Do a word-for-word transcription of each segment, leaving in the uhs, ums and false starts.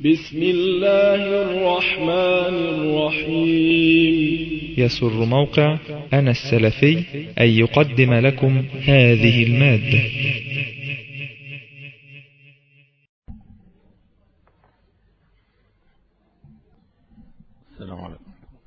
بسم الله الرحمن الرحيم. يسر موقع أنا السلفي أن يقدم لكم هذه المادة. السلام عليكم.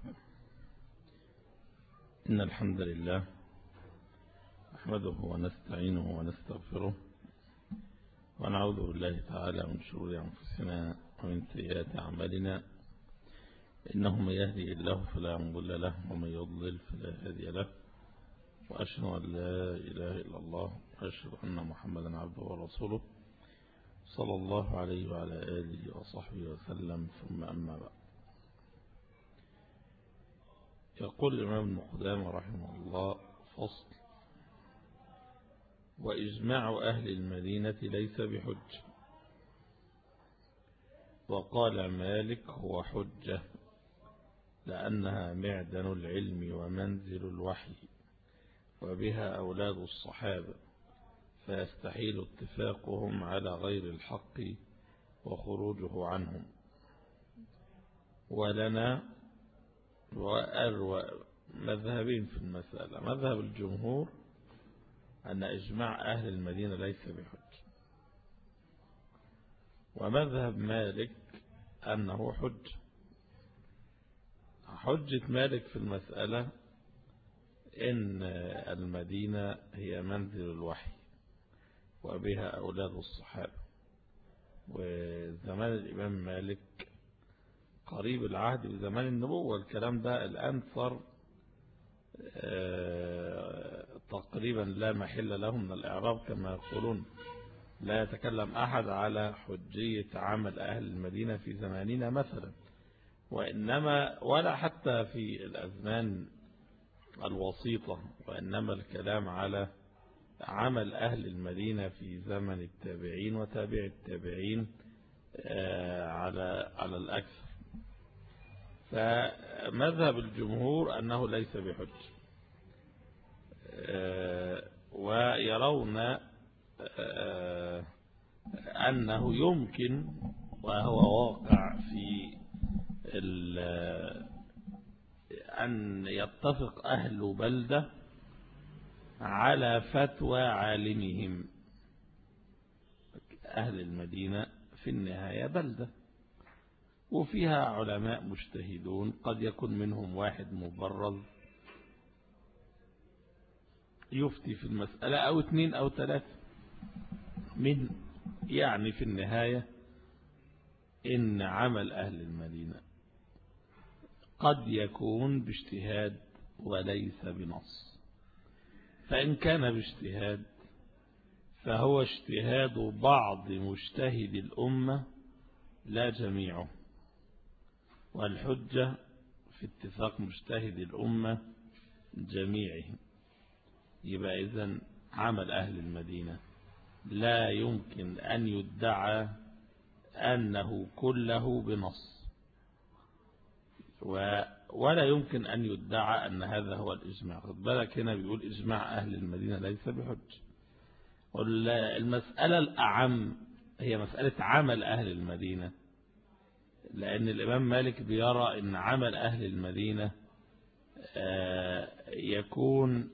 إن الحمد لله نحمده ونستعينه ونستغفره ونعوذ بالله تعالى من شرور أنفسنا ومن سيئات أعمالنا، إنه من يهدي الله فلا مضل له ومن يضلل فلا هادي له، وأشهد أن لا إله إلا الله وأشهد أن محمدا عبده ورسوله صلى الله عليه وعلى آله وصحبه وسلم، ثم أما بعد. يقول الإمام ابن قدامة رحمه الله: فصل: وإجماع أهل المدينة ليس بحجة. وقال مالك: هو حجة لأنها معدن العلم ومنزل الوحي، وبها أولاد الصحابة، فيستحيل اتفاقهم على غير الحق وخروجه عنهم. ولنا وأروى مذهبين في المسألة: مذهب الجمهور أن إجماع أهل المدينة ليس بحجة، ومذهب مالك أنه حجة. حجة مالك في المسألة إن المدينة هي منزل الوحي وبها أولاد الصحابة، وزمان الإمام مالك قريب العهد بزمان النبوة. الكلام ده الآن صار تقريبا لا محل له من الإعراب، كما يقولون لا يتكلم أحد على حجية عمل أهل المدينة في زماننا مثلا، وإنما ولا حتى في الأزمان الوسيطة، وإنما الكلام على عمل أهل المدينة في زمن التابعين وتابع التابعين على على الأكثر. فمذهب الجمهور أنه ليس بحجة، ويرون أنه يمكن، وهو واقع في أن يتفق أهل بلدة على فتوى عالمهم. أهل المدينة في النهاية بلدة وفيها علماء مجتهدون، قد يكون منهم واحد مبرز يفتي في المسألة، أو اثنين أو ثلاثة من يعني في النهاية إن عمل أهل المدينة قد يكون باجتهاد وليس بنص. فإن كان باجتهاد فهو اجتهاد بعض مجتهد الأمة لا جميعه، والحجة في اتفاق مجتهد الأمة جميعهم. يبقى إذن عمل أهل المدينة لا يمكن أن يدعى أنه كله بنص، ولا يمكن أن يدعى أن هذا هو الإجماع. خد بالك هنا بيقول إجماع أهل المدينة ليس بحجة. والمسألة الأعم هي مسألة عمل أهل المدينة، لأن الإمام مالك بيرى أن عمل أهل المدينة يكون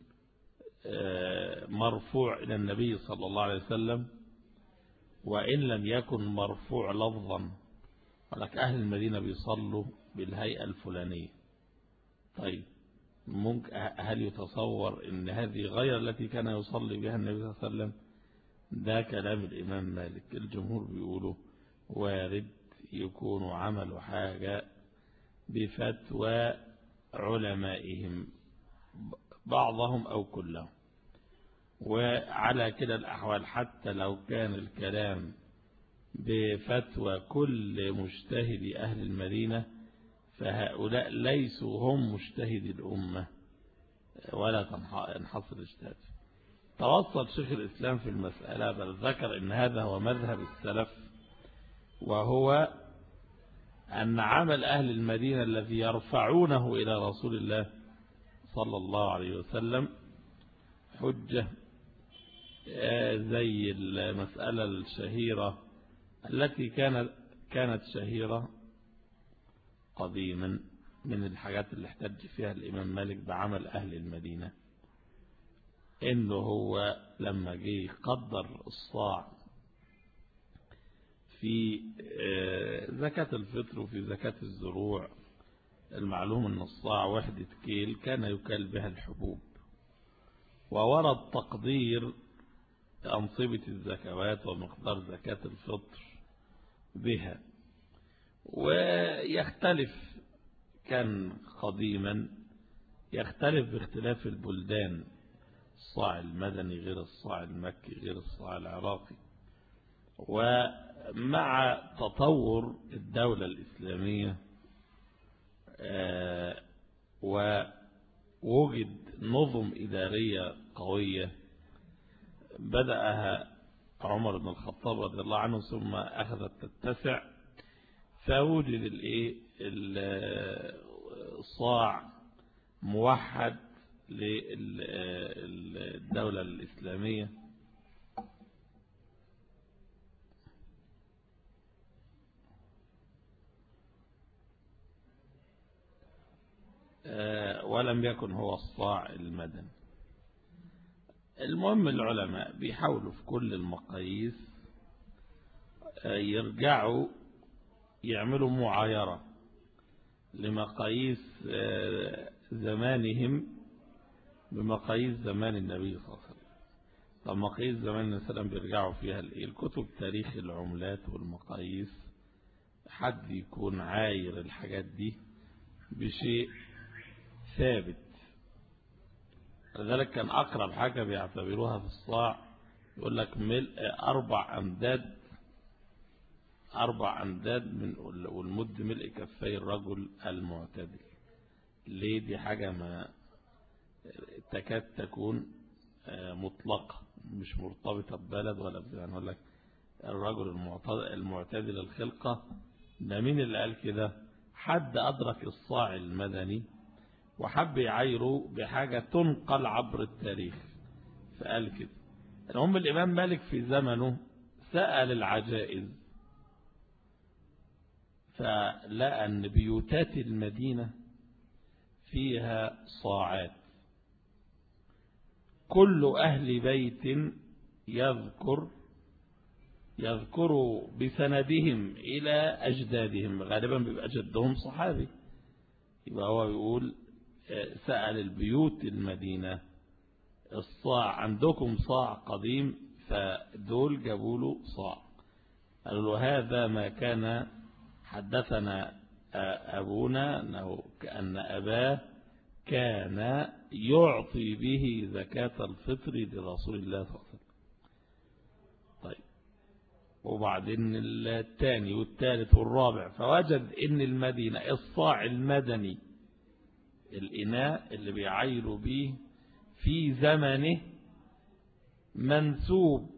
مرفوع إلى النبي صلى الله عليه وسلم، وإن لم يكن مرفوع لفظا. ولك أهل المدينة بيصلوا بالهيئة الفلانية. طيب ممكن هل يتصور أن هذه غير التي كان يصلي بها النبي صلى الله عليه وسلم؟ ده كلام الإمام مالك. الجمهور بيقولوا وارد يكون عمل حاجة بفتوى علمائهم بعضهم أو كلهم. وعلى كده الأحوال حتى لو كان الكلام بفتوى كل مجتهد أهل المدينة، فهؤلاء ليسوا هم مجتهد الأمة ولا تنحصر اجتهاد. توصل شيخ الإسلام في المسألة بل ذكر أن هذا هو مذهب السلف، وهو أن عمل أهل المدينة الذي يرفعونه إلى رسول الله صلى الله عليه وسلم حجة، زي المسألة الشهيرة التي كان كانت شهيرة قديما، من الحاجات اللي احتج فيها الإمام مالك بعمل أهل المدينة، إنه هو لما جه يقدر الصاع في زكاة الفطر وفي زكاة الزروع، المعلوم أن الصاع وحدة كيل كان يكال بها الحبوب، وورد تقدير أنصبة الزكوات ومقدار زكاة الفطر بها، ويختلف، كان قديما يختلف باختلاف البلدان، الصاع المدني غير الصاع المكي غير الصاع العراقي. ومع تطور الدولة الإسلامية ووجد نظم إدارية قوية بدأها عمر بن الخطاب رضي الله عنه، ثم أخذت تتسع، فوجد الايه الصاع موحد للدولة الإسلامية. ولم يكن هو الصاع المدني. المهم العلماء بيحاولوا في كل المقاييس يرجعوا يعملوا معايرة لمقاييس زمانهم بمقاييس زمان النبي صلى الله عليه وسلم. طب مقاييس زمان النبي صلى الله عليه وسلم بيرجعوا فيها الكتب تاريخ العملات والمقاييس، حد يكون عاير الحاجات دي بشيء ثابت. لذلك كان أقرب حاجة بيعتبروها في الصاع يقول لك ملء أربع أمداد أربع أمداد من والمد ملء كفي الرجل المعتدل. ليه؟ دي حاجة ما تكاد تكون مطلقة، مش مرتبطة ببلد ولا بزمان. يقول لك الرجل المعتدل الخلقة، ده مين اللي قال كده؟ حد أدرك الصاع المدني وحب يعايره بحاجة تنقل عبر التاريخ فقال كده. المهم الإمام مالك في زمنه سأل العجائز، فلقى أن بيوتات المدينة فيها صاعات، كل أهل بيت يذكر يذكر بسندهم إلى أجدادهم، غالبا بيبقى جدهم صحابي، يبقى هو بيقول سأل البيوت المدينة الصاع، عندكم صاع قديم؟ فدول جابوا له صاع، قالوا له هذا ما كان حدثنا أبونا أنه كأن أباه كان يعطي به زكاة الفطر لرسول الله صلى الله عليه وسلم. طيب، وبعدين الثاني والثالث والرابع، فوجد ان المدينة الصاع المدني الإناء اللي بيعايروا به في زمنه منسوب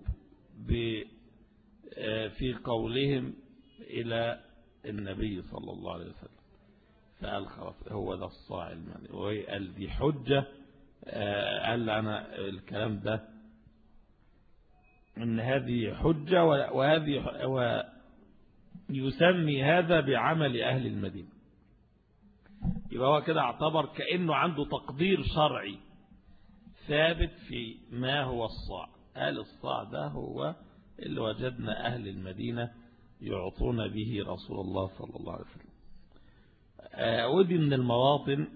في قولهم إلى النبي صلى الله عليه وسلم، فقال خلاص هو ده الصاع المدني. وقال دي حجة، قال أنا الكلام ده إن هذه حجة، وهذه ويسمي هذا بعمل أهل المدينة. يبقى هو كده اعتبر كأنه عنده تقدير شرعي ثابت في ما هو الصاع. قال الصاع ده هو اللي وجدنا أهل المدينة يعطون به رسول الله صلى الله عليه وسلم. ودي من المواطن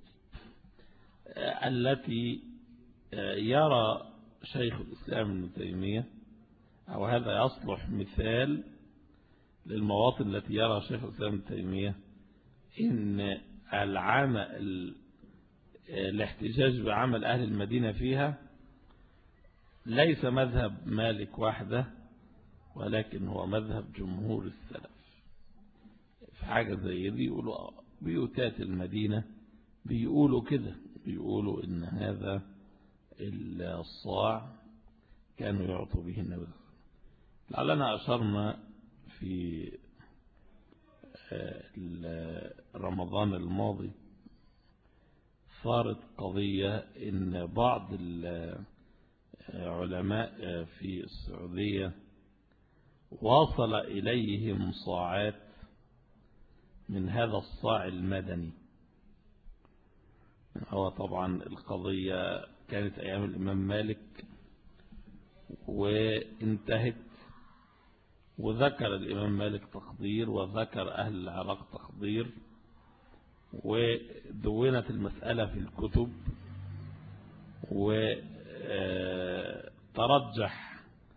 التي يرى شيخ الإسلام ابن تيمية، أو هذا يصلح مثال للمواطن التي يرى شيخ الإسلام ابن تيمية إن العمل الاحتجاج بعمل أهل المدينة فيها ليس مذهب مالك وحده، ولكن هو مذهب جمهور السلف. في حاجة زي دي يقولوا بيوتات المدينة بيقولوا كده، بيقولوا إن هذا الصاع كانوا يعطوا به النبي. لعلنا أشرنا في رمضان الماضي صارت قضية إن بعض العلماء في السعودية وصل إليهم صاعات من هذا الصاع المدني. هو طبعا القضية كانت أيام الإمام مالك وانتهت، وذكر الإمام مالك تقدير وذكر أهل العراق تقدير، ودونت المسألة في الكتب، وترجح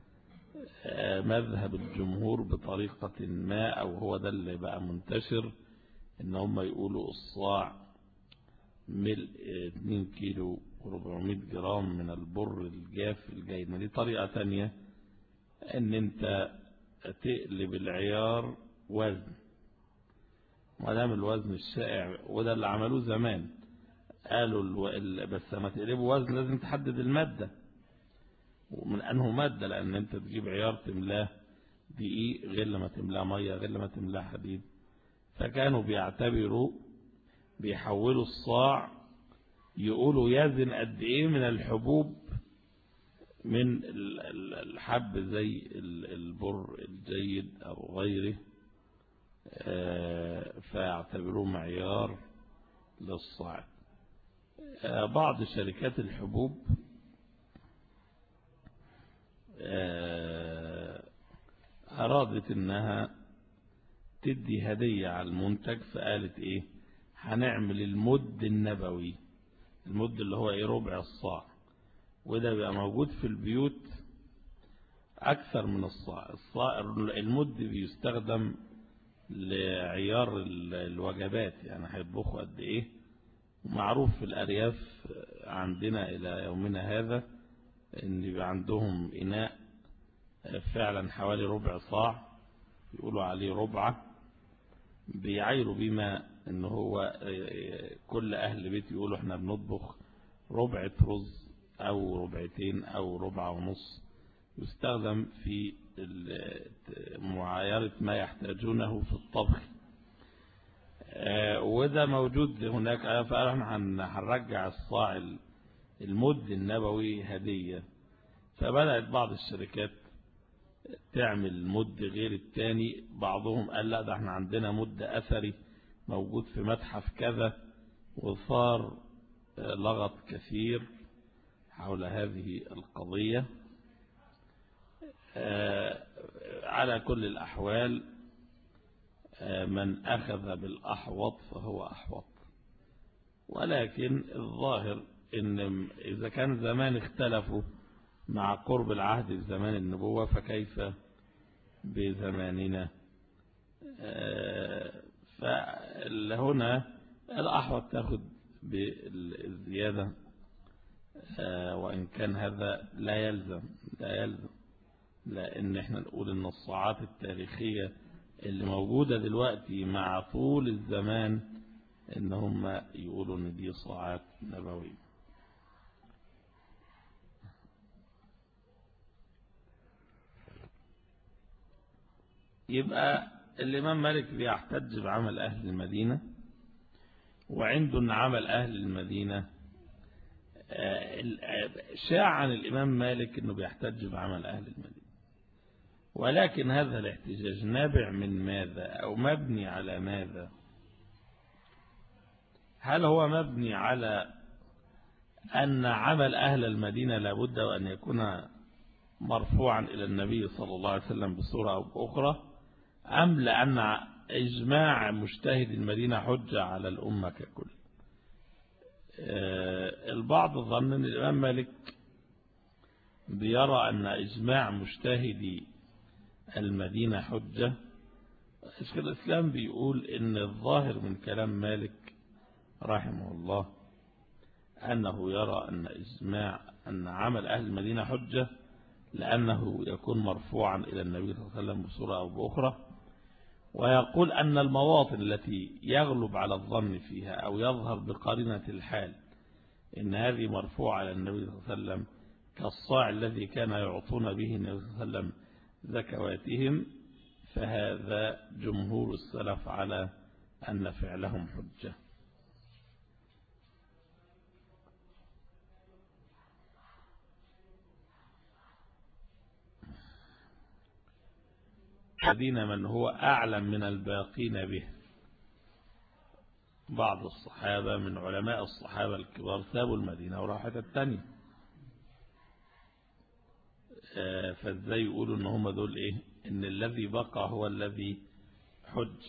مذهب الجمهور بطريقة ما، أو هو ده اللي بقى منتشر، إن هم يقولوا الصاع ملء اتنين كيلو وربعمائة جرام من البر الجاف الجيد. دي طريقة تانية ان انت تقلب العيار وزن، ودام الوزن الشائع، وده اللي عملوه زمان، قالوا الو... بس لما تقلبه وزن لازم تحدد المادة ومن انه مادة، لان انت تجيب عيار تملاه دقيق غير لما تملاه مية غير لما تملاه حديد. فكانوا بيعتبروا بيحولوا الصاع، يقولوا يزن قد ايه من الحبوب، من الحب زي البر الجيد او غيره، فيعتبروه معيار للصاع. بعض شركات الحبوب أرادت أنها تدي هدية على المنتج، فقالت إيه، هنعمل المد النبوي. المد اللي هو إيه، ربع الصاع، وده بقى موجود في البيوت أكثر من الصاع. الصاع المد بيستخدم لعيار الوجبات، يعني هيطبخوا قد إيه. معروف في الأرياف عندنا إلى يومنا هذا إن يبقى عندهم إناء فعلا حوالي ربع صاع، يقولوا عليه ربعة، بيعيروا بما إن هو كل أهل بيت يقولوا إحنا بنطبخ ربعة رز أو ربعتين أو ربعة ونص، يستخدم في معايرة ما يحتاجونه في الطبخ. وده موجود هناك. فأنا هنرجع الصاع المد النبوي هدية. فبدأت بعض الشركات تعمل مد غير التاني. بعضهم قال لا، ده احنا عندنا مد أثري موجود في متحف كذا، وصار لغط كثير حول هذه القضية. على كل الأحوال من أخذ بالأحوط فهو أحوط، ولكن الظاهر إن إذا كان زمان اختلفوا مع قرب العهد بزمان النبوة، فكيف بزماننا؟ فهنا الأحوط تأخذ بالزيادة، وإن كان هذا لا يلزم لا يلزم لأن احنا نقول إن الصاعات التاريخية اللي موجودة دلوقتي مع طول الزمان إن هم يقولوا إن دي صاعات نبوية. يبقى الإمام مالك بيحتج بعمل أهل المدينة، وعنده أن عمل أهل المدينة شاع عن الإمام مالك أنه بيحتج بعمل أهل المدينة، ولكن هذا الاحتجاج نابع من ماذا أو مبني على ماذا؟ هل هو مبني على أن عمل أهل المدينة لابد وأن يكون مرفوعا إلى النبي صلى الله عليه وسلم بصورة أو بأخرى، أم لأن إجماع مجتهد المدينة حجة على الأمة ككل؟ البعض ظن أن الإمام مالك بيرى أن إجماع مجتهدي المدينة حجة. شيخ الإسلام بيقول إن الظاهر من كلام مالك رحمه الله أنه يرى أن إجماع أن عمل أهل المدينة حجة لأنه يكون مرفوعا إلى النبي صلى الله عليه وسلم بصورة أو بأخرى، ويقول أن المواطن التي يغلب على الظن فيها أو يظهر بقرينة الحال إن هذه مرفوعة على النبي صلى الله عليه وسلم كالصاع الذي كان يعطون به النبي صلى الله عليه وسلم زكواتهم، فهذا جمهور السلف على أن فعلهم حجة. الذين من هو أعلم من الباقين به. بعض الصحابة من علماء الصحابة الكبار سابوا المدينة وراحوا حتة تانية، فازاي يقولوا ان هم دول ايه، ان الذي بقى هو الذي حج.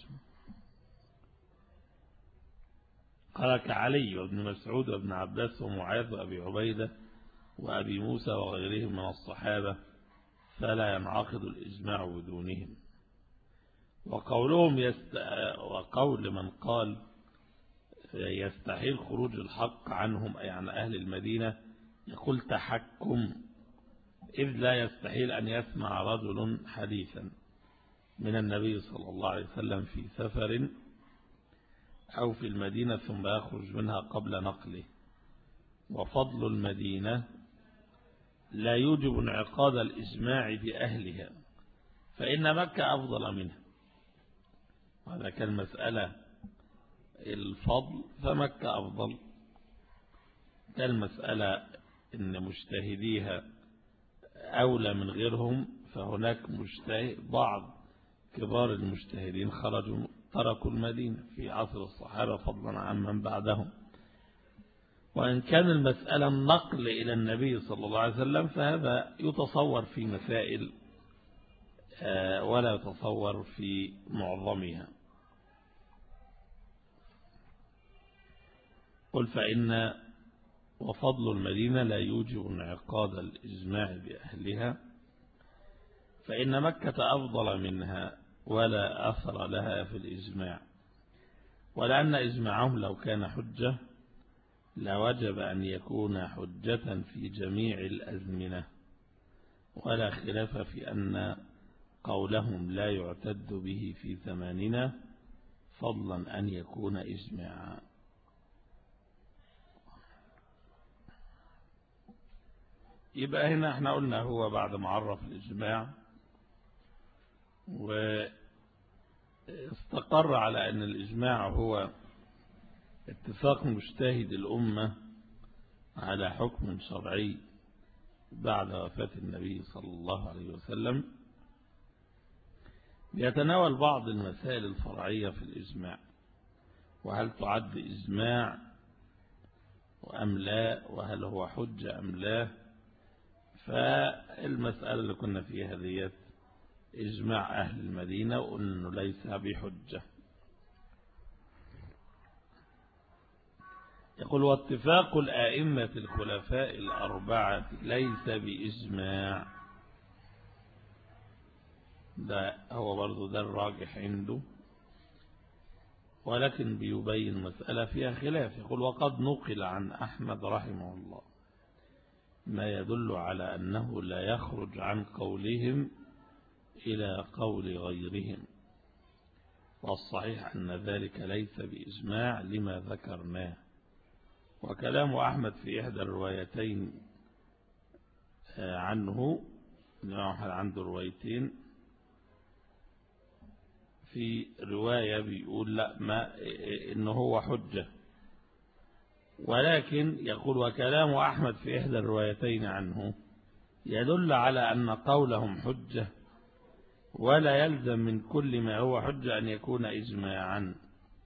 قال كعلي وابن مسعود وابن عباس ومعاذ وابي عبيدة وابي موسى وغيرهم من الصحابة، فلا ينعقد الإجماع بدونهم. وقولهم يست... وقول من قال يستحيل خروج الحق عنهم أي عن أهل المدينة، يقول تحكم، إذ لا يستحيل أن يسمع رجل حديثا من النبي صلى الله عليه وسلم في سفر أو في المدينة ثم يخرج منها قبل نقله. وفضل المدينة لا يوجب انعقاد الإجماع بأهلها، فإن مكة أفضل منها. هذا كان مسألة الفضل فمكة أفضل، كان مسألة إن مجتهديها أولى من غيرهم، فهناك مجتهد بعض كبار المجتهدين خرجوا تركوا المدينة في عصر الصحابة فضلا عن من بعدهم. وإن كان المسألة النقل إلى النبي صلى الله عليه وسلم فهذا يتصور في مسائل ولا يتصور في معظمها. قل فإن وفضل المدينة لا يوجب انعقاد الإجماع بأهلها، فإن مكة أفضل منها ولا أثر لها في الإجماع، ولأن إجماعهم لو كان حجة لوجب أن يكون حجة في جميع الأزمنة، ولا خلاف في أن قولهم لا يعتد به في زماننا فضلا أن يكون إجماعا. يبقى هنا احنا قلنا هو بعد ما عرف الإجماع واستقر على أن الإجماع هو اتفاق مجتهد الأمة على حكم شرعي بعد وفاة النبي صلى الله عليه وسلم، يتناول بعض المسائل الفرعية في الإجماع، وهل تعد إجماع أم لا، وهل هو حجة أم لا. فالمسألة اللي كنا فيها ديت إجماع أهل المدينة وأنه ليس بحجة. يقول واتفاق الآئمة الخلفاء الأربعة ليس بإجماع، ده هو برضو ده الراجح عنده، ولكن بيبين مسألة فيها خلاف. يقول وقد نقل عن أحمد رحمه الله ما يدل على أنه لا يخرج عن قولهم إلى قول غيرهم، والصحيح أن ذلك ليس بإجماع لما ذكرناه. وكلام أحمد في إحدى الروايتين عنه، عنده روايتين، في رواية بيقول لا ما إنه هو حجة، ولكن يقول وكلام أحمد في إحدى الروايتين عنه يدل على أن قولهم حجة، ولا يلزم من كل ما هو حجة أن يكون إجماعا.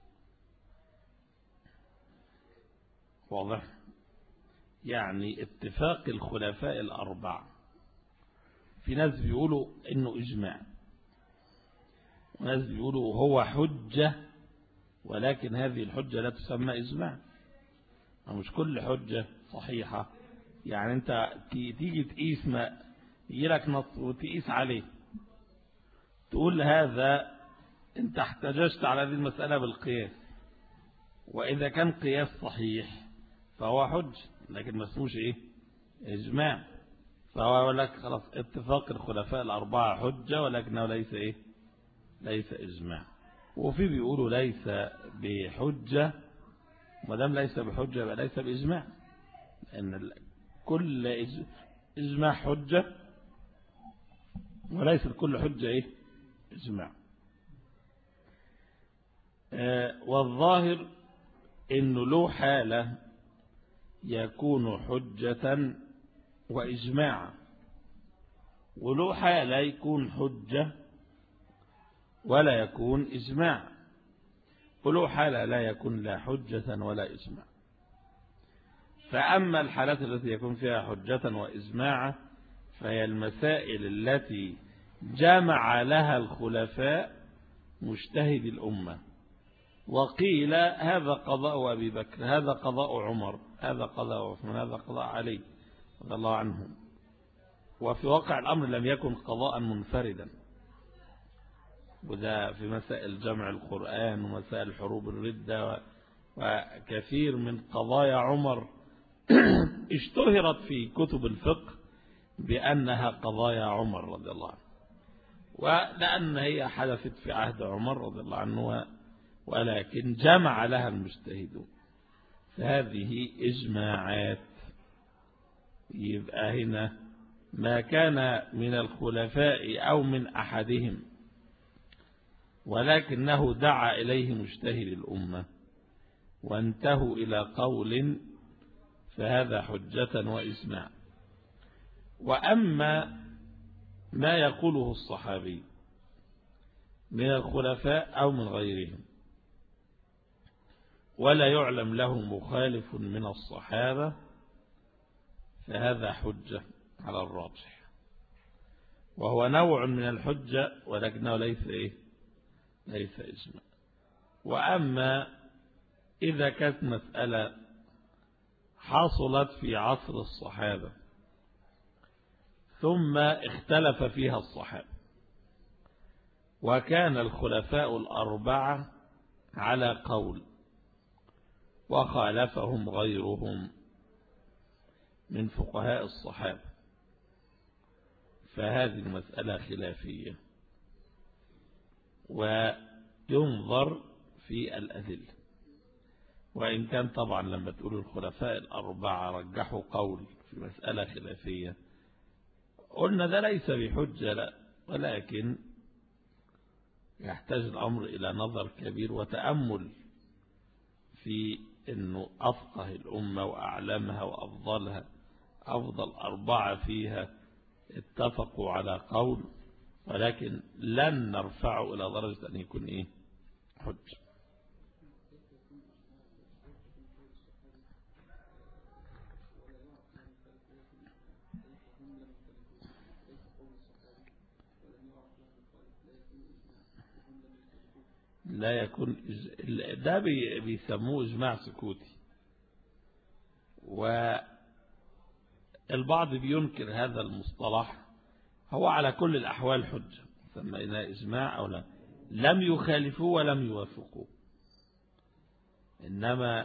واضح؟ يعني اتفاق الخلفاء الأربعة، في ناس بيقولوا إنه إجماع، وناس بيقولوا هو حجة، ولكن هذه الحجة لا تسمى إجماع. مش كل حجة صحيحة، يعني أنت تيجي تقيس ما يجي لك نص وتقيس عليه تقول هذا أنت احتججت على هذه المسألة بالقياس، وإذا كان قياس صحيح فهو حج، لكن ما اسموش إيه إجماع. فهو يقول لك خلاص اتفاق الخلفاء الأربعة حجة، ولكنه ليس إيه ليس إجماع. وفي بيقولوا ليس بحجة، ما دام ليس بحجة يبقى ليس بإجماع، لأن كل إجماع حجة وليس كل حجة إيه إجماع. آه والظاهر إنه له حالة يكون حجة وإجماعا، وله حالة يكون حجة ولا يكون إجماع، ولو حالة لا يكون لا حجة ولا إجماع. فأما الحالات التي يكون فيها حجة وإجماع فهي المسائل التي جمع لها الخلفاء مجتهد الأمة، وقيل هذا قضاء أبي بكر، هذا قضاء عمر، هذا قضاء عثمان، هذا قضاء علي رضي الله عنهم. وفي واقع الأمر لم يكن قضاء منفردا، وده في مسائل جمع القرآن ومسائل حروب الردة وكثير من قضايا عمر اشتهرت في كتب الفقه بأنها قضايا عمر رضي الله عنه، ولأن هي حدثت في عهد عمر رضي الله عنه، ولكن جمع لها المجتهدون، فهذه إجماعات. يبقى هنا ما كان من الخلفاء أو من أحدهم ولكنه دعا إليه مجتهد الأمة وانتهوا إلى قول فهذا حجة وإجماع. وأما ما يقوله الصحابي من الخلفاء أو من غيرهم ولا يعلم له مخالف من الصحابة فهذا حجة على الراجح، وهو نوع من الحجة ولكنه ليس إيه؟ ليس إجماع. وأما إذا كانت مسألة حصلت في عصر الصحابة ثم اختلف فيها الصحابة وكان الخلفاء الأربعة على قول وخالفهم غيرهم من فقهاء الصحابة، فهذه المسألة خلافية وينظر في الأدلة. وإن كان طبعا لما تقول الخلفاء الأربعة رجحوا قول في مسألة خلافية قلنا ده ليس بحجة، لا، ولكن يحتاج الأمر إلى نظر كبير وتأمل في أنه أفقه الأمة وأعلمها وأفضلها، أفضل أربعة فيها اتفقوا على قول، ولكن لن نرفعه إلى درجة أن يكون إيه؟ حجة. لا يكون ده بيسموه إجماع سكوتي، والبعض بينكر هذا المصطلح. هو على كل الأحوال حجة، سميناه إجماع أو لا، لم يخالفوه ولم يوافقوه. إنما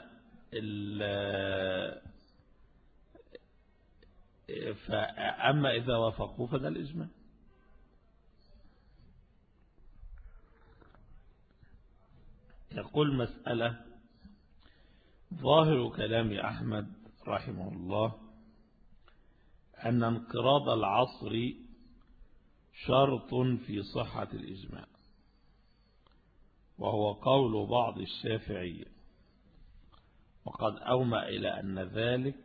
فأما إذا وافقوه فده الإجماع. يقول مسألة: ظاهر كلام أحمد رحمه الله أن انقراض العصر شرط في صحة الإجماع، وهو قول بعض الشافعية، وقد أومأ إلى أن ذلك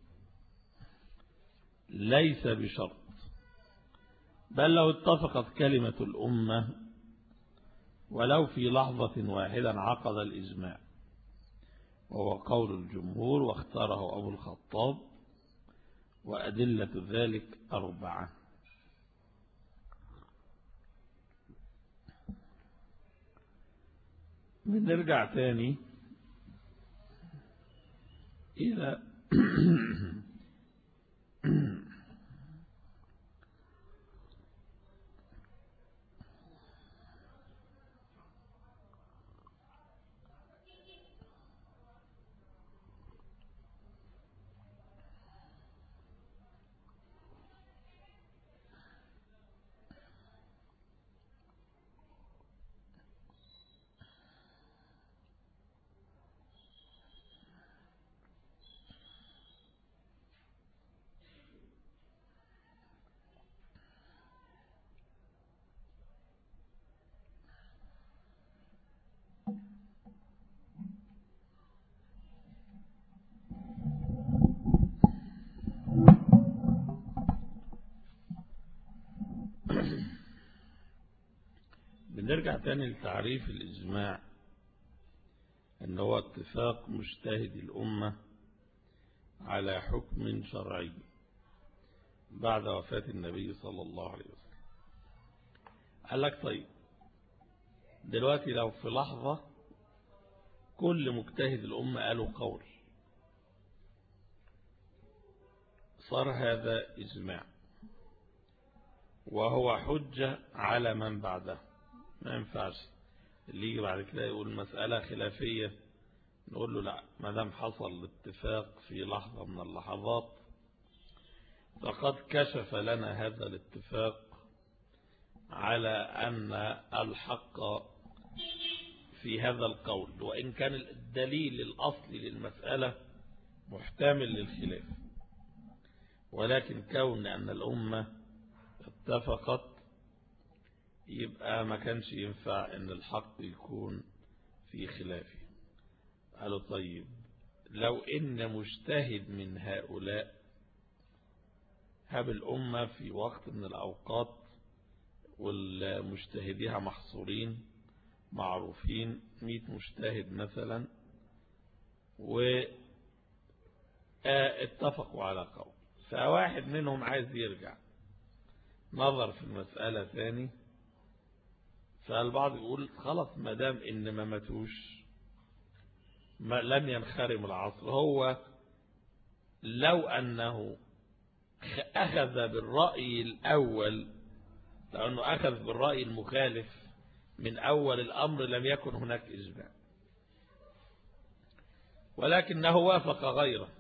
ليس بشرط، بل لو اتفقت كلمة الأمة ولو في لحظة واحدة انعقد الإجماع، وهو قول الجمهور واختاره أبو الخطاب، وأدلة ذلك أربعة. بنرجع تاني إلى نرجع تاني لتعريف الإجماع، أنه هو اتفاق مجتهد الأمة على حكم شرعي بعد وفاة النبي صلى الله عليه وسلم. قال لك طيب دلوقتي لو في لحظة كل مجتهد الأمة قالوا قول، صار هذا إجماع وهو حجة على من بعده. ما ينفعش اللي يجي بعد كده يقول مسألة خلافية نقول له لا، ما دام حصل اتفاق في لحظة من اللحظات فقد كشف لنا هذا الاتفاق على أن الحق في هذا القول، وإن كان الدليل الأصلي للمسألة محتمل للخلاف، ولكن كون أن الأمة اتفقت يبقى ما كانش ينفع أن الحق يكون في خلافه. قالوا طيب لو إن مجتهد من هؤلاء هب الأمة في وقت من الأوقات والمجتهديها محصورين معروفين، مئة مجتهد مثلا، واتفقوا على قول، فواحد منهم عايز يرجع نظر في المسألة ثاني، فالبعض يقول خلاص ما دام إن ما ماتوش ما لن ينخرم العصر. هو لو أنه أخذ بالرأي الأول، لأنه أخذ بالرأي المخالف من أول الأمر لم يكن هناك إجماع، ولكنه وافق غيره،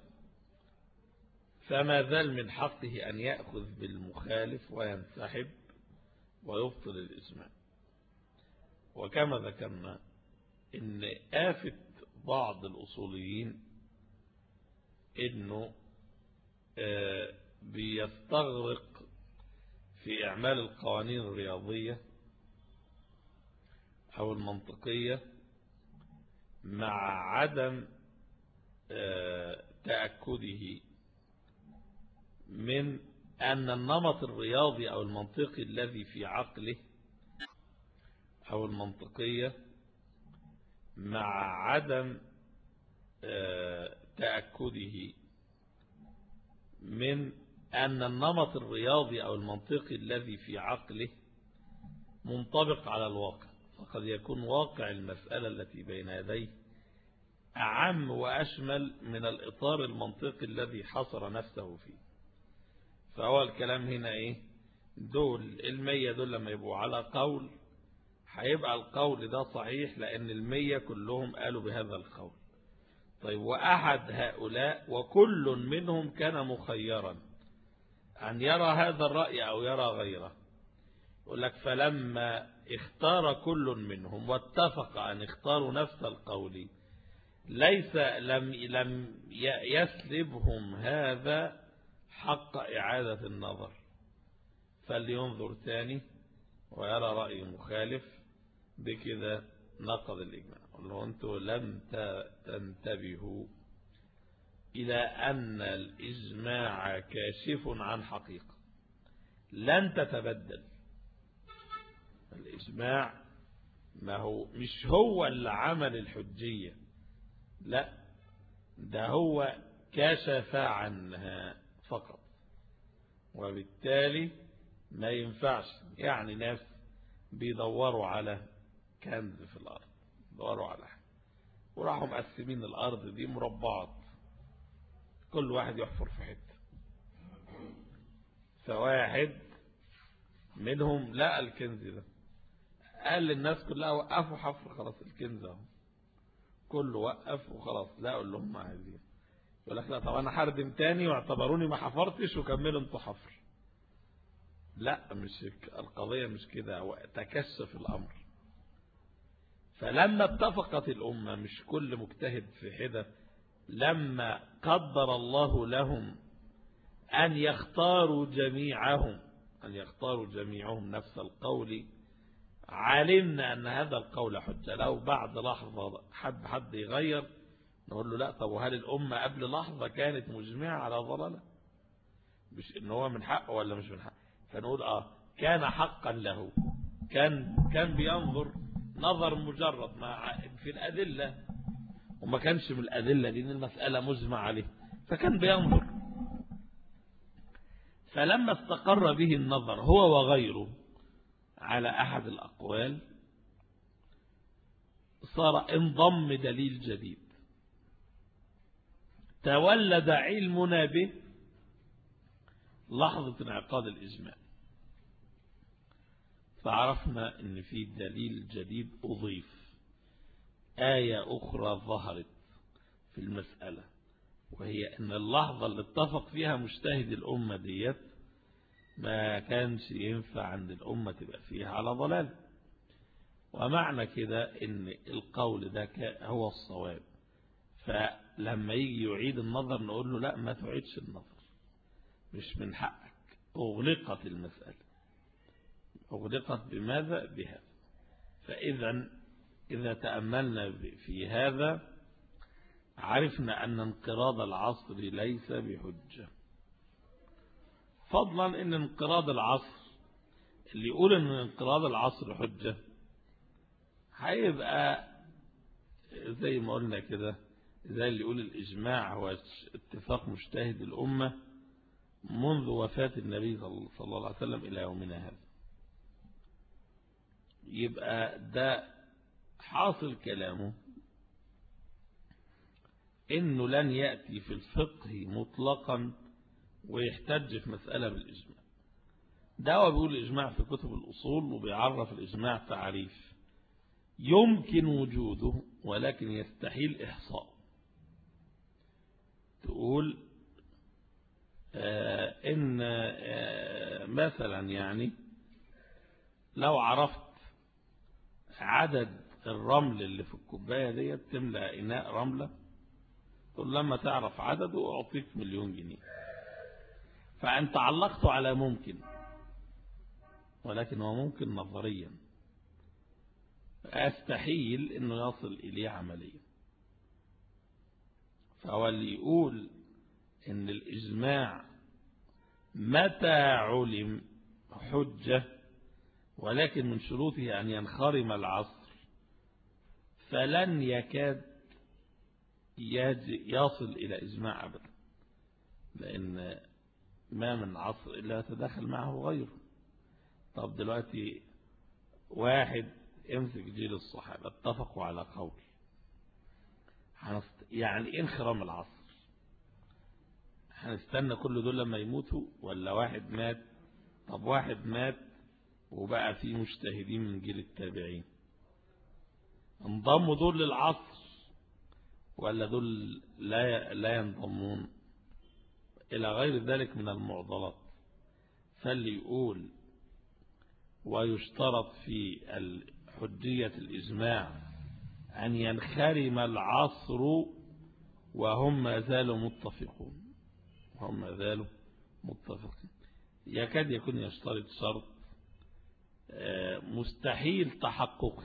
فما زال من حقه أن يأخذ بالمخالف وينسحب ويبطل الإجماع. وكما ذكرنا إن آفة بعض الأصوليين إنه بيستغرق في إعمال القوانين الرياضية أو المنطقية مع عدم تأكده من أن النمط الرياضي أو المنطقي الذي في عقله أو المنطقية مع عدم تأكده من أن النمط الرياضي أو المنطقي الذي في عقله منطبق على الواقع، فقد يكون واقع المسألة التي بين يديه أعم وأشمل من الإطار المنطقي الذي حصر نفسه فيه. فهو الكلام هنا إيه؟ دول المية دول لما يبقوا على قول هيبقى القول ده صحيح لأن المية كلهم قالوا بهذا القول. طيب وأحد هؤلاء وكل منهم كان مخيرا أن يرى هذا الرأي أو يرى غيره، يقول لك فلما اختار كل منهم واتفق أن اختاروا نفس القول ليس لم لم يسلبهم هذا حق إعادة النظر، فلينظر ثاني ويرى رأي مخالف، بكذا نقض الإجماع. قالوا أنتم لم تنتبهوا إلى أن الإجماع كاشف عن حقيقة لن تتبدل. الإجماع ما هو مش هو اللي عمل الحجية، لا ده هو كشف عنها فقط، وبالتالي ما ينفعش. يعني ناس بيدوروا على كنز في الأرض، دوروا على حاجة وراحوا مقسمين الأرض دي مربعات، كل واحد يحفر في حتة، فواحد منهم لقى الكنز ده قال للناس كلها وقفوا حفر، خلاص الكنز اهو، كله وقف وخلاص لقوا اللي هم عايزين. يقول لك لا طب انا هردم تاني واعتبروني ما حفرتش وكملوا انتوا حفر. لا مش القضية مش كده، تكشف الأمر. فلما اتفقت الأمة مش كل مجتهد في حدة، لما قدر الله لهم أن يختاروا جميعهم أن يختاروا جميعهم نفس القول، علمنا أن هذا القول حجة. لو بعد لحظة حد حد يغير نقول له لا طب وهل الأمة قبل لحظة كانت مجمعة على ضلالة؟ مش إن هو من حقه ولا مش من حقه، فنقول آه كان حقا له كان كان بينظر نظر مجرد مع في الأدلة، وما كانش من الأدلة دي المسألة مجمع عليه، فكان بينظر. فلما استقر به النظر هو وغيره على أحد الأقوال صار انضم دليل جديد تولد علمنا به لحظة انعقاد الإجماع، فعرفنا ان في دليل جديد أضيف، آية أخرى ظهرت في المسألة، وهي ان اللحظة اللي اتفق فيها مجتهد الأمة ديت ما كانش ينفع عند الأمة تبقى فيها على ضلال. ومعنى كده ان القول ده هو الصواب، فلما يجي يعيد النظر نقول له لا ما تعيدش النظر، مش من حقك، أغلقت المسألة. أغلقت بماذا؟ بهذا. فإذا إذا تأملنا في هذا عرفنا أن انقراض العصر ليس بحجة، فضلا أن انقراض العصر اللي يقول أن انقراض العصر حجة هيبقى زي ما قلنا كده، زي اللي يقول الإجماع هو اتفاق مجتهد الأمة منذ وفاة النبي صلى الله عليه وسلم إلى يومنا هذا. يبقى ده حاصل كلامه إنه لن يأتي في الفقه مطلقا ويحتج في مسألة بالإجماع. ده هو بيقول الإجماع في كتب الأصول، وبيعرف الإجماع تعريف يمكن وجوده ولكن يستحيل إحصاء. تقول آه إن آه مثلا يعني لو عرفت عدد الرمل اللي في الكوباية دي تملأ إناء رملة، تقول لما تعرف عدده أعطيك مليون جنيه، فأنت علقته على ممكن، ولكن هو ممكن نظريا، أستحيل أنه يصل إليه عمليا. فهو اللي يقول أن الإجماع متى علم حجة ولكن من شروطه أن ينخرم العصر، فلن يكاد يصل إلى إجماع أبدا، لأن ما من عصر إلا يتداخل معه غيره. طب دلوقتي واحد امسك جيل الصحابة اتفقوا على قول، يعني ايه انخرام العصر؟ هنستنى كل دول لما يموتوا ولا واحد مات؟ طب واحد مات وبقى في مجتهدين من جيل التابعين، انضموا دول للعصر ولا دول لا لا ينضمون؟ إلى غير ذلك من المعضلات. فاللي يقول ويشترط في حجية الإجماع أن ينخرم العصر وهم ما زالوا متفقون، وهم ما زالوا متفقين، يكاد يكون يشترط شرط مستحيل تحققي،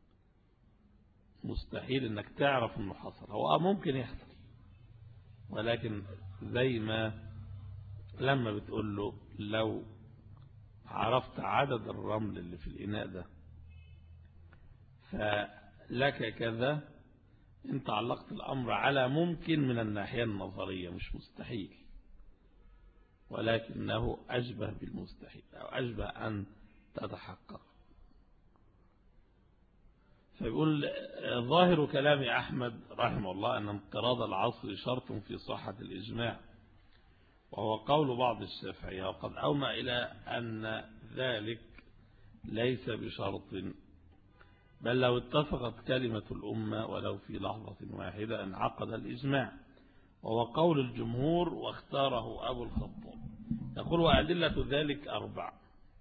مستحيل انك تعرف انه حصل. هو ممكن يحصل، ولكن زي ما لما بتقول له لو عرفت عدد الرمل اللي في الإناء ده فلك كذا، انت علقت الأمر على ممكن من الناحية النظرية، مش مستحيل، ولكنه أشبه بالمستحيل أو أشبه أن تتحقق. فيقول ظاهر كلام أحمد رحمه الله أن انقراض العصر شرط في صحة الإجماع، وهو قول بعض الشافعية، وقد أومى إلى أن ذلك ليس بشرط، بل لو اتفقت كلمة الأمة ولو في لحظة واحدة انعقد الإجماع، وهو قول الجمهور واختاره أبو الخطاب. يقول وأدلة ذلك أربع،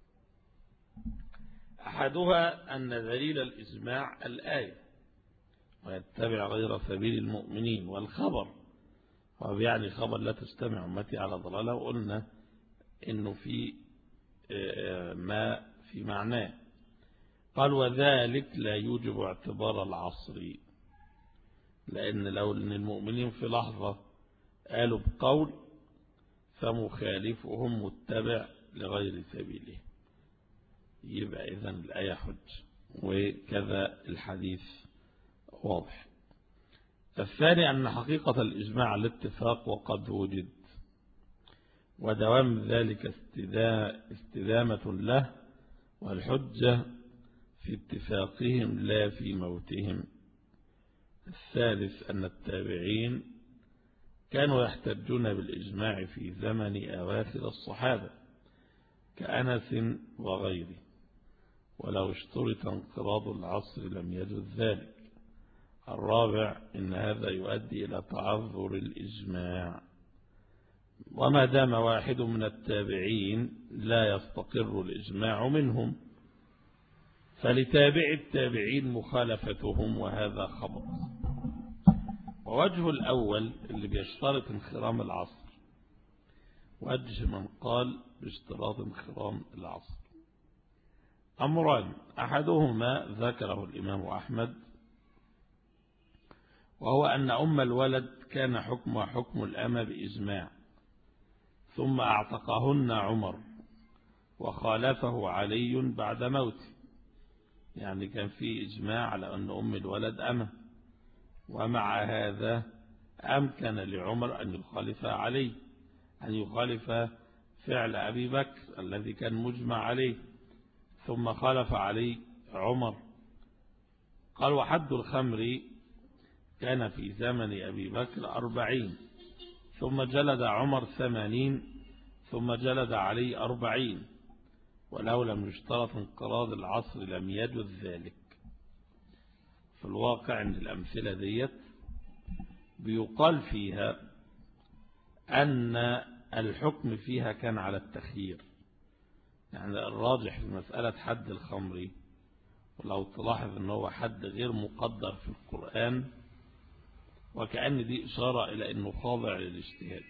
أحدها أن دليل الإجماع الآية ويتبع غير سبيل المؤمنين، والخبر هو يعني خبر لا تجتمع أمتي على ضلالة، وقلنا إنه في ما في معناه. قال وذلك لا يوجب اعتبار العصر، لأن لو أن المؤمنين في لحظة قالوا بقول فمخالفهم متبع لغير سبيله. يبقى إذن الآية حج، وكذا الحديث واضح. الثاني أن حقيقة الإجماع الاتفاق وقد وجد، ودوام ذلك استدامة له، والحجة في اتفاقهم لا في موتهم. الثالث أن التابعين كانوا يحتجون بالإجماع في زمن أواخر الصحابة كأنس وغيره، ولو اشترط انقراض العصر لم يجوز ذلك. الرابع إن هذا يؤدي إلى تعذر الإجماع، وما دام واحد من التابعين لا يستقر الإجماع منهم فلتابع التابعين مخالفتهم، وهذا خبط. ووجه الأول اللي بيشترط انخرام العصر، وجه من قال باشتراط انخرام العصر أمران، أحدهما ذكره الإمام أحمد، وهو أن أم الولد كان حكمها حكم الأمة بإجماع، ثم أعتقهن عمر وخالفه علي بعد موته، يعني كان في إجماع على أن أم الولد أمة، ومع هذا أمكن لعمر أن يخالف علي، أن يخالف فعل أبي بكر الذي كان مجمع عليه، ثم خالف علي عمر. قال وحد الخمر كان في زمن أبي بكر أربعين، ثم جلد عمر ثمانين، ثم جلد علي أربعين، ولو لم يشترط انقراض العصر لم يجوز ذلك. في الواقع أن الأمثلة ديت بيقال فيها أن الحكم فيها كان على التخيير، يعني الراجح في مسألة حد الخمر، ولو تلاحظ أنه حد غير مقدر في القرآن، وكأن دي إشارة إلى أنه خاضع للاجتهاد.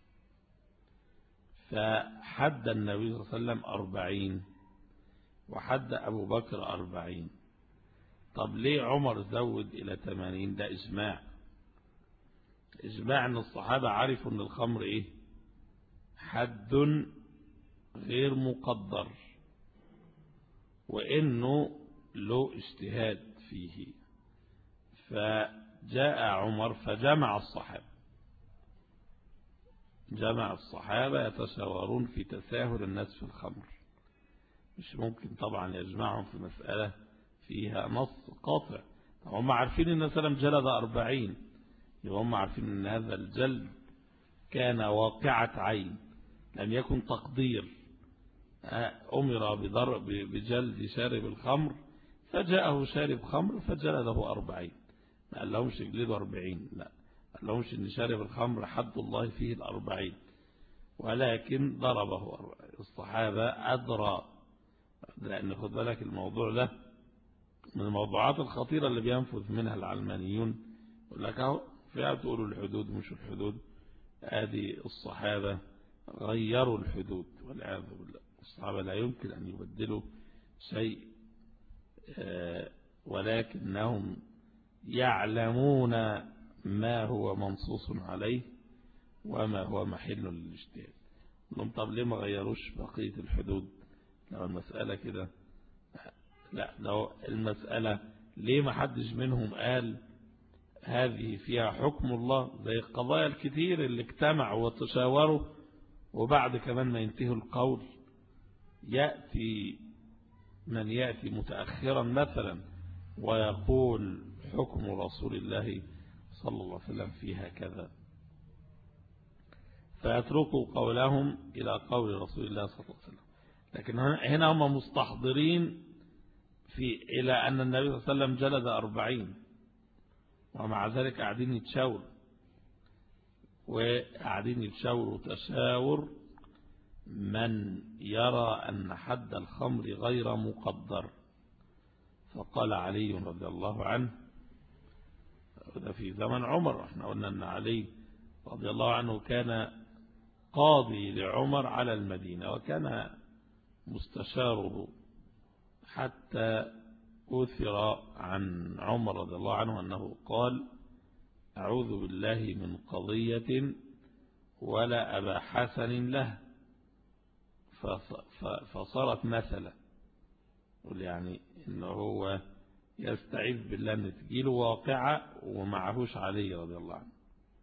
فحد النبي صلى الله عليه وسلم أربعين، وحد أبو بكر أربعين. طب ليه عمر زود إلى ثمانين؟ ده إجماع، إجماع أن الصحابة عرفوا أن الخمر إيه؟ حد غير مقدر، وإنه له اجتهاد فيه. فجاء عمر فجمع الصحابة، جمع الصحابة يتشاورون في تساهل الناس في الخمر. مش ممكن طبعا يجمعهم في مسألة فيها نص قاطع. هم عارفين أن سلم جلد أربعين، هم عارفين أن هذا الجلد كان واقعة عين، لم يكن تقدير. أمر بضرب بجلد شارب الخمر، فجاءه شارب خمر فجلده أربعين، ما قال لهمش يجلدوا أربعين، لا، قال لهمش أن شارب الخمر حد الله فيه الأربعين، ولكن ضربه الصحابة أدرى. لأن خد بالك الموضوع ده من الموضوعات الخطيرة اللي بينفذ منها العلمانيون، يقول لك اهو فيها تقولوا الحدود مش الحدود، ادي الصحابة غيروا الحدود والعياذ بالله. الصحابة لا يمكن أن يبدلوا شيء، ولكنهم يعلمون ما هو منصوص عليه وما هو محل للاجتهاد. لهم طب ليه ما غيروش بقية الحدود لو المسألة كده؟ لا، لو المسألة ليه ما حدش منهم قال هذه فيها حكم الله، زي القضايا الكتير اللي اجتمعوا وتشاوروا وبعد كمان ما ينتهوا القول يأتي من يأتي متأخرا مثلا ويقول حكم رسول الله صلى الله عليه وسلم فيها كذا، فيتركوا قولهم إلى قول رسول الله صلى الله عليه وسلم. لكن هنا هم مستحضرين في إلى أن النبي صلى الله عليه وسلم جلد أربعين، ومع ذلك قاعدين يتشاوروا وقاعدين يتشاوروا تشاور من يرى أن حد الخمر غير مقدر. فقال علي رضي الله عنه، وده في زمن عمر، احنا قلنا أن علي رضي الله عنه كان قاضي لعمر على المدينة، وكان مستشاره، حتى أثر عن عمر رضي الله عنه أنه قال أعوذ بالله من قضية ولا أبا حسن له، فصارت مثلا، يعني إنه هو يستعيذ بالله أن تجيله واقعة ومعهوش علي رضي الله عنه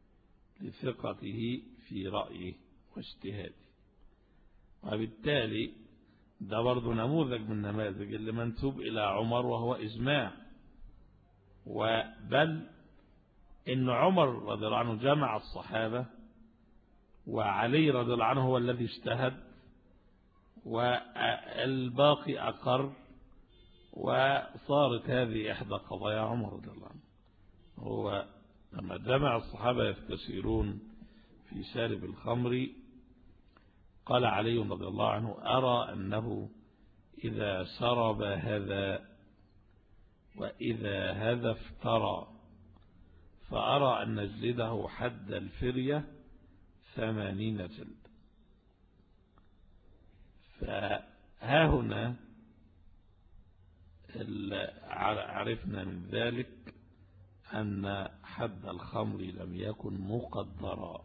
لثقته في رأيه واجتهاده. وبالتالي ده برضو نموذج من نماذج اللي منسوب إلى عمر وهو إجماع، وبل إن عمر رضي الله عنه جمع الصحابة وعلي رضي الله عنه هو الذي اجتهد والباقي أقر، وصارت هذه إحدى قضايا عمر رضي الله عنه. هو لما جمع الصحابة يستشيرون في شارب الخمر قال علي رضي الله عنه: أرى أنه إذا شرب هذا وإذا هذا افترى، فأرى أن نجلده حد الفرية ثمانين جلد. فها هنا عرفنا من ذلك أن حد الخمر لم يكن مقدرا،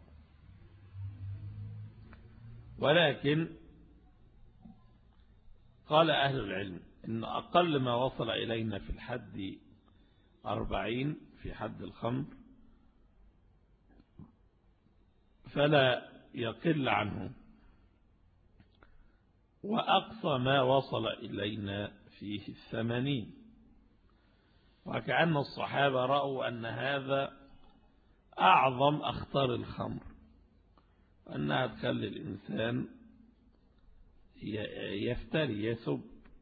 ولكن قال أهل العلم إن أقل ما وصل إلينا في الحد أربعين في حد الخمر، فلا يقل عنه، وأقصى ما وصل إلينا فيه الثمانين. وكأن الصحابة رأوا أن هذا أعظم أخطار الخمر، أنها تخلي الإنسان يفتري يسب،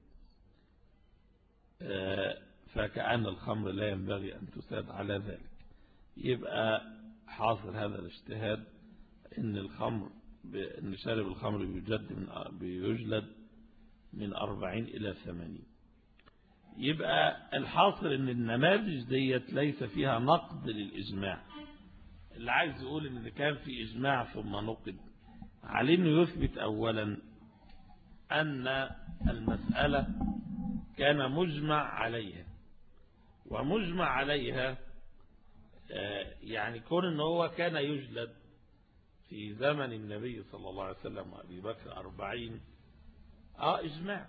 فكأن الخمر لا ينبغي أن تساد على ذلك. يبقى حاصل هذا الاجتهاد إن الخمر إن شارب الخمر بيجلد من بيجلد من أربعين إلى ثمانين. يبقى الحاصل إن النماذج ديت ليس فيها نقد للإجماع. اللي عايز يقول إن كان في إجماع ثم نقد، عليه إنه يثبت أولا أن المسألة كان مجمع عليها، ومجمع عليها يعني كون إنه هو كان يجلد في زمن النبي صلى الله عليه وسلم وأبي بكر أربعين آه إجماع،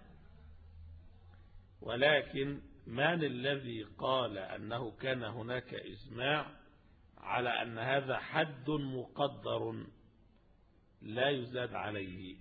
ولكن من الذي قال أنه كان هناك إجماع على أن هذا حد مقدر لا يزاد عليه؟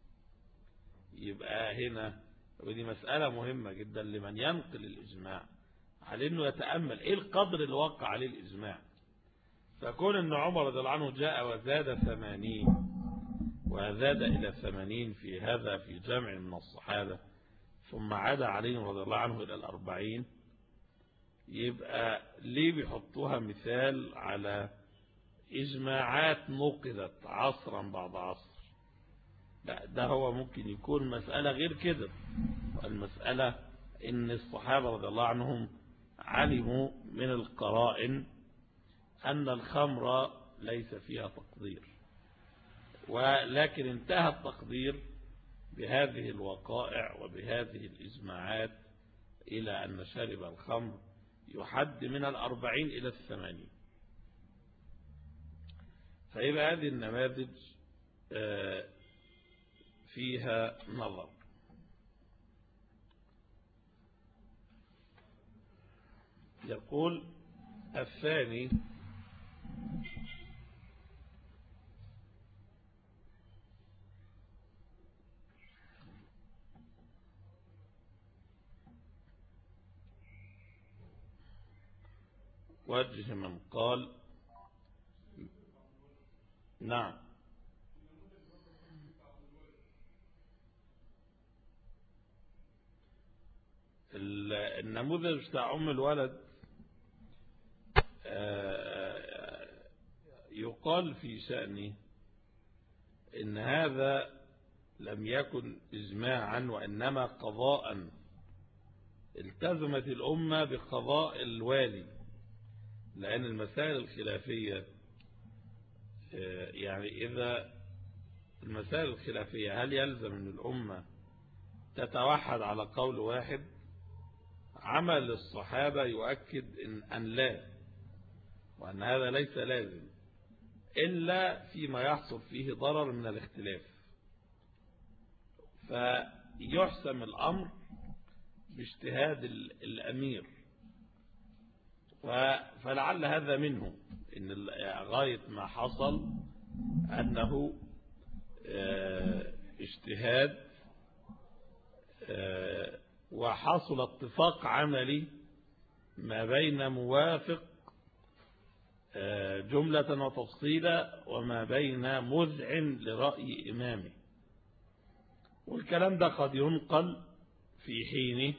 يبقى هنا ودي مسألة مهمة جدا لمن ينقل الإجماع، على أنه يتأمل إيه القدر اللي وقع عليه الإجماع. فكون أن عمر رضي الله عنه جاء وزاد ثمانين وزاد إلى ثمانين في هذا في جمع من الصحابة، ثم عاد علي رضي الله عنه إلى الأربعين، يبقى ليه بيحطوها مثال على إجماعات نقضت عصرا بعد عصر؟ لا، ده هو ممكن يكون مسألة غير كده. المسألة إن الصحابة رضي الله عنهم علموا من القرائن أن الخمر ليس فيها تقدير، ولكن انتهى التقدير بهذه الوقائع وبهذه الإجماعات إلى أن شارب الخمر يحد من الأربعين إلى الثمانين. فإذا هذه النماذج فيها نظر. يقول الثاني: وجه من قال نعم النموذج بتاع أم الولد يقال في شأنه إن هذا لم يكن إجماعا وإنما قضاء، التزمت الأمة بقضاء الوالي، لأن المسائل الخلافية يعني إذا المسائل الخلافية هل يلزم أن الأمة تتوحد على قول واحد؟ عمل الصحابة يؤكد إن, أن لا، وأن هذا ليس لازم إلا فيما يحصل فيه ضرر من الاختلاف. فيحسم الأمر باجتهاد الأمير، فلعل هذا منه، إن غاية ما حصل أنه اجتهاد وحصل اتفاق عملي ما بين موافق جملة وتفصيلا وما بين مذعن لرأي إمامه. والكلام ده قد ينقل في حينه،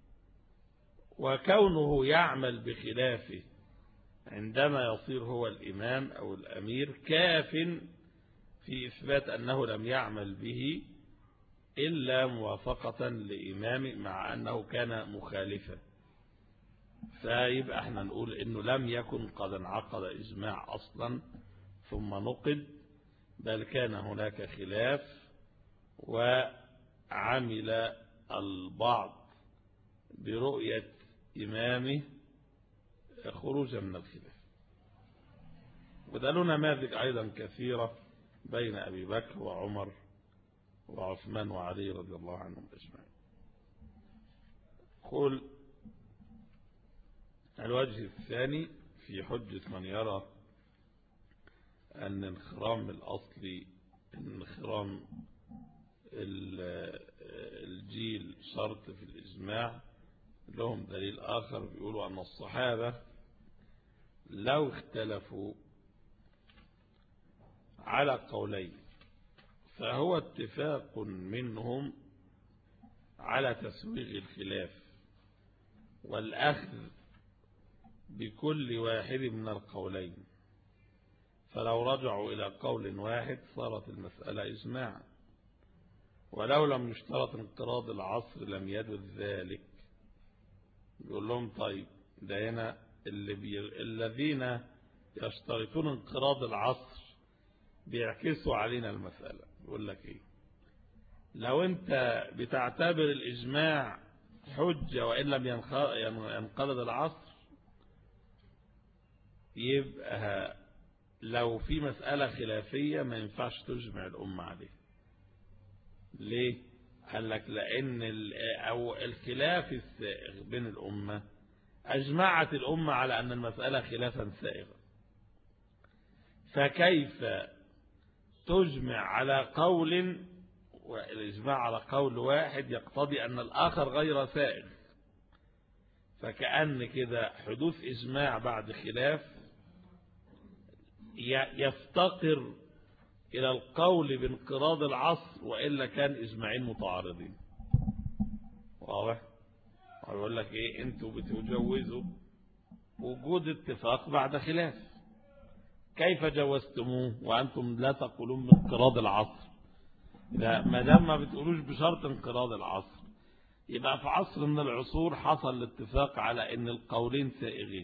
وكونه يعمل بخلافه عندما يصير هو الإمام أو الأمير كاف في إثبات أنه لم يعمل به إلا موافقة لإمامه مع أنه كان مخالفا. فيبقى احنا نقول إنه لم يكن قد انعقد إجماع أصلا ثم نقد، بل كان هناك خلاف وعمل البعض برؤية إمامه خروجا من الخلاف. وده له نماذج أيضا كثيرة بين أبي بكر وعمر وعثمان وعلي رضي الله عنهم أجمعين. قل الوجه الثاني في حجة من يرى أن انخرام الأصلي انخرام الجيل شرط في الإجماع، لهم دليل آخر بيقولوا أن الصحابة لو اختلفوا على قولين فهو اتفاق منهم على تسويغ الخلاف والأخذ بكل واحد من القولين، فلو رجعوا إلى قول واحد صارت المسألة إجماعا، ولو لم يشترط انقراض العصر لم يجوز ذلك. يقول لهم طيب ده هنا اللي بي... الذين يشترطون انقراض العصر بيعكسوا علينا المسألة. يقول لك ايه، لو انت بتعتبر الإجماع حجة وإن لم ينقرض العصر، يبقى لو في مسألة خلافية ما ينفعش تجمع الأمة عليه. ليه؟ قال لك لأن أو الخلاف السائغ بين الأمة أجمعت الأمة على أن المسألة خلافا سائغا، فكيف تجمع على قول، والإجماع على قول واحد يقتضي أن الآخر غير سائغ، فكأن كده حدوث إجماع بعد خلاف يفتقر إلى القول بانقراض العصر، وإلا كان إجماعين متعارضين. واضح؟ ويقول لك إيه، أنتوا بتجوزوا وجود اتفاق بعد خلاف، كيف جوزتموه وأنتم لا تقولون بانقراض العصر؟ ما دام ما بتقولوش بشرط انقراض العصر، يبقى في عصر من العصور حصل الاتفاق على أن القولين سائغين،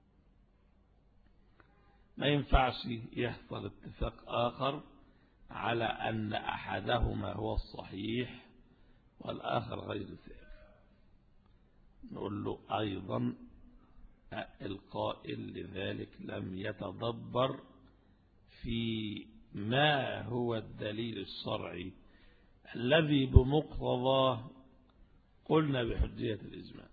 ما ينفعش يحصل اتفاق آخر على أن أحدهما هو الصحيح والآخر غير سائغ. نقول له أيضا القائل لذلك لم يتدبر في ما هو الدليل الشرعي الذي بمقتضاه قلنا بحجية الإجماع.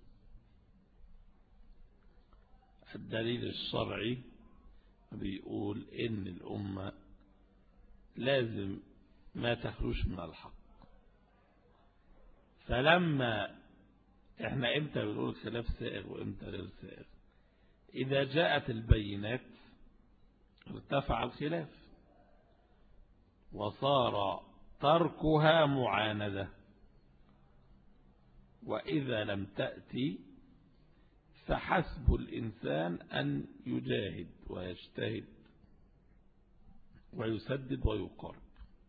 الدليل الشرعي بيقول إن الأمة لازم ما تخرج من الحق. فلما احنا امتى بنقول خلاف سائغ وامتى غير سائغ؟ إذا جاءت البينات ارتفع الخلاف وصار تركها معاندة، وإذا لم تأتي فحسب الإنسان أن يجاهد ويجتهد ويسدد ويقارب.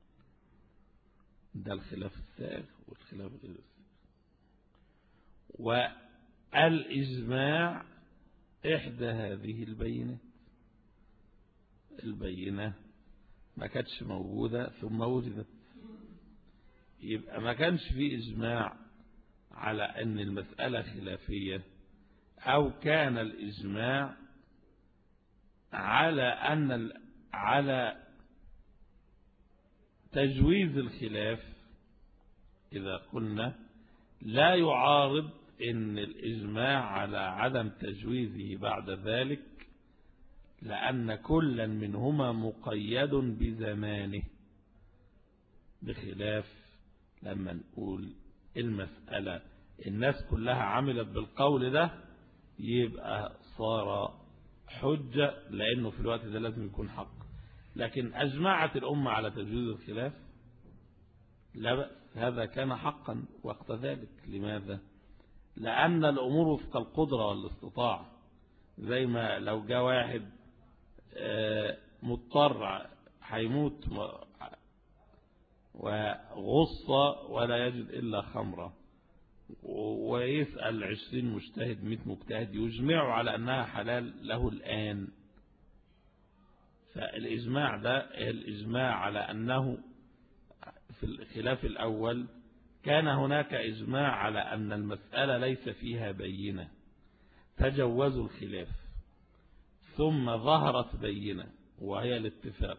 ده الخلاف السائغ والخلاف غير السائغ. والإجماع إحدى هذه البينات. البينة ما كانتش موجودة ثم وجدت، يبقى ما كانش في إجماع على أن المسألة خلافية، أو كان الإجماع على أن على تجويز الخلاف إذا قلنا لا يعارض إن الإجماع على عدم تجويزه بعد ذلك لأن كلا منهما مقيد بزمانه، بخلاف لما نقول المسألة الناس كلها عملت بالقول ده يبقى صار حجة، لأنه في الوقت ده لازم يكون حق. لكن أجمعت الأمة على تجويز الخلاف لا بأس، هذا كان حقا وقت ذلك. لماذا؟ لأن الأمور وفق القدرة والاستطاعة. زي ما لو جاء واحد مضطر هيموت وغصة ولا يجد إلا خمرة، ويسأل عشرين مجتهد مئة مجتهد يجمعوا على أنها حلال له الآن. فالإجماع ده الإجماع على أنه في الخلاف الأول كان هناك إجماع على أن المسألة ليس فيها بينة فجوزوا الخلاف، ثم ظهرت بينة وهي الاتفاق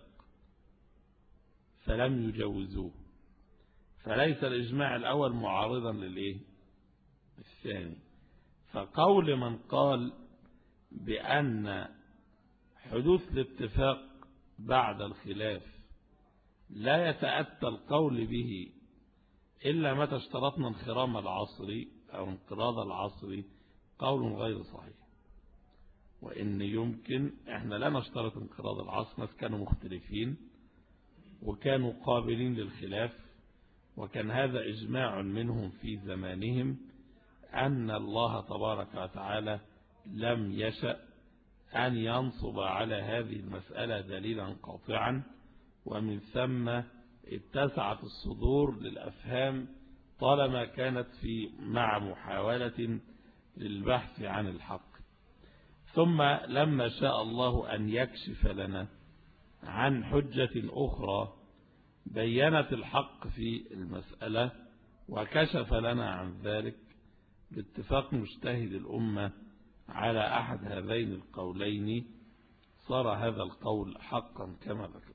فلم يجوزوه. فليس الإجماع الأول معارضا للإيه الثاني. فقول من قال بأن حدوث الاتفاق بعد الخلاف لا يتأتى القول به إلا متى اشترطنا انخرام العصر أو انقراض العصر، قول غير صحيح. وإن يمكن احنا لا نشترط انقراض العصر، ناس كانوا مختلفين وكانوا قابلين للخلاف، وكان هذا إجماع منهم في زمانهم أن الله تبارك وتعالى لم يشأ أن ينصب على هذه المسألة دليلا قاطعا، ومن ثم اتسعت الصدور للأفهام طالما كانت في مع محاولة للبحث عن الحق. ثم لما شاء الله أن يكشف لنا عن حجة أخرى بينت الحق في المسألة وكشف لنا عن ذلك باتفاق مجتهد الأمة على أحد هذين القولين، صار هذا القول حقا كما ذكر.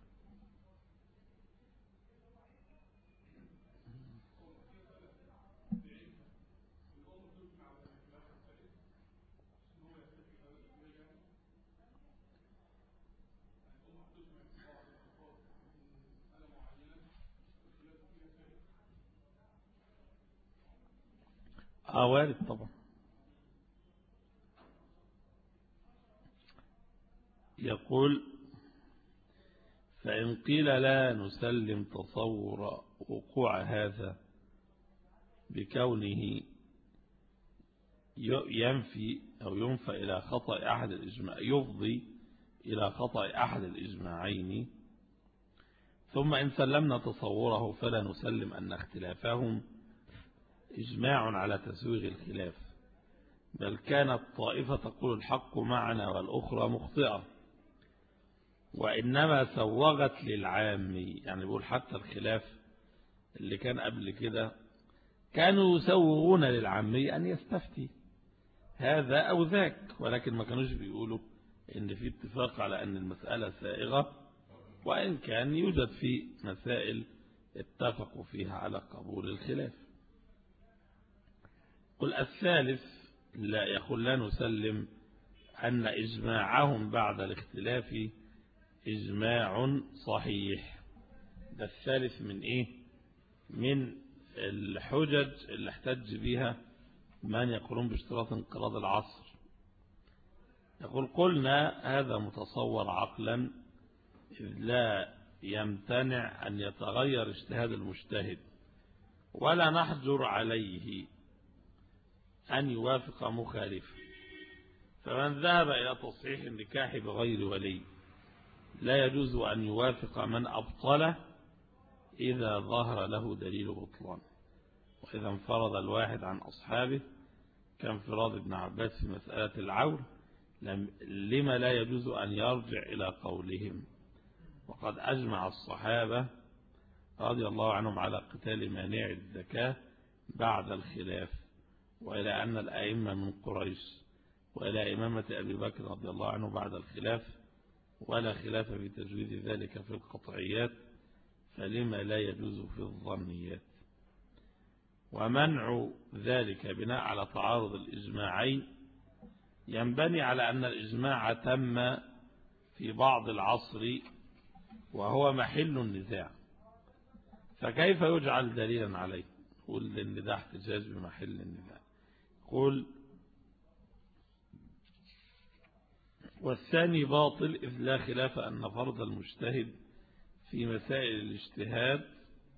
وارد طبعا. يقول فإن قيل لا نسلم تصور وقوع هذا بكونه ينفي أو ينفى إلى خطأ أحد الإجماع يفضي إلى خطأ أحد الإجماعين، ثم إن سلمنا تصوره فلا نسلم أن اختلافهم إجماع على تسويغ الخلاف، بل كانت طائفة تقول الحق معنا والأخرى مخطئة، وإنما سوغت للعامي. يعني بيقول حتى الخلاف اللي كان قبل كده كانوا يسوغون للعامي أن يستفتي هذا أو ذاك، ولكن ما كانوش بيقولوا إن في اتفاق على أن المسألة سائغة، وإن كان يوجد في مسائل اتفقوا فيها على قبول الخلاف. قل الثالث لا يقول لا نسلم أن إجماعهم بعد الاختلاف إجماع صحيح. ده الثالث من إيه؟ من الحجج اللي احتج بها من يقولون باشتراط انقراض العصر. يقول قلنا هذا متصور عقلا، إذ لا يمتنع أن يتغير اجتهاد المجتهد، ولا نحجر عليه أن يوافق مخالفه. فمن ذهب إلى تصحيح النكاح بغير ولي لا يجوز أن يوافق من أبطله إذا ظهر له دليل بطلان. وإذا انفرض الواحد عن أصحابه كانفراد ابن عباس في مسألة العول لما لا يجوز أن يرجع إلى قولهم. وقد أجمع الصحابة رضي الله عنهم على قتال مانع الزكاة بعد الخلاف، وإلى أن الأئمة من قريش، وإلى إمامة أبي بكر رضي الله عنه بعد الخلاف، ولا خلاف في تجويز ذلك في القطعيات، فلما لا يجوز في الظنيات. ومنع ذلك بناء على تعارض الإجماعين ينبني على أن الإجماع تم في بعض العصر وهو محل النزاع، فكيف يجعل دليلا عليه؟ قل إن ده احتجاج بمحل النزاع. قل والثاني باطل، إذ لا خلاف أن فرض المجتهد في مسائل الاجتهاد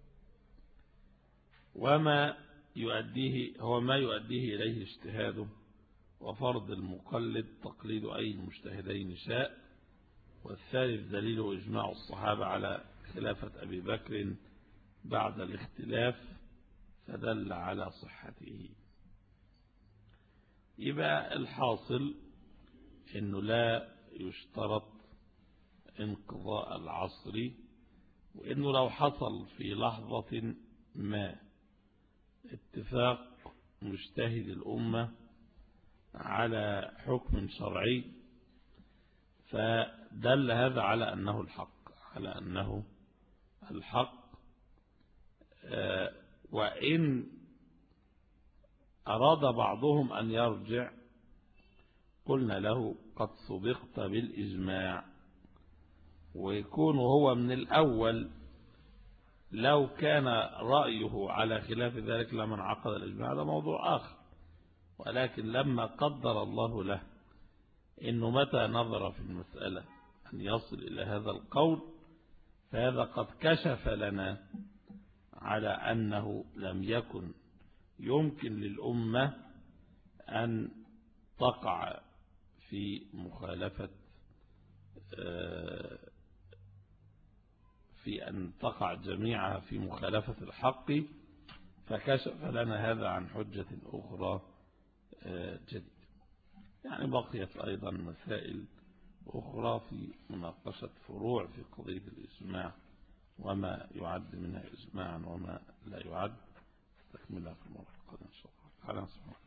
وما يؤديه هو ما يؤديه إليه اجتهاده، وفرض المقلد تقليد أي المجتهدين شاء. والثالث دليله إجماع الصحابة على خلافة أبي بكر بعد الاختلاف فدل على صحته. يبقى الحاصل إنه لا يشترط انقضاء العصر، وإنه لو حصل في لحظة ما اتفاق مجتهد الأمة على حكم شرعي فدل هذا على أنه الحق على أنه الحق وإن أراد بعضهم أن يرجع قلنا له قد سبقت بالإجماع، ويكون هو من الأول لو كان رأيه على خلاف ذلك لما انعقد الإجماع، هذا موضوع آخر. ولكن لما قدر الله له إنه متى نظر في المسألة أن يصل إلى هذا القول، فهذا قد كشف لنا على أنه لم يكن يمكن للأمة أن تقع في مخالفة في أن تقع جميعها في مخالفة الحق، فكشف لنا هذا عن حجة أخرى جديدة. يعني بقيت أيضا مسائل أخرى في مناقشة فروع في قضية الإجماع وما يعد منها إجماعا وما لا يعد، استكملها في المرة القادمة إن شاء الله.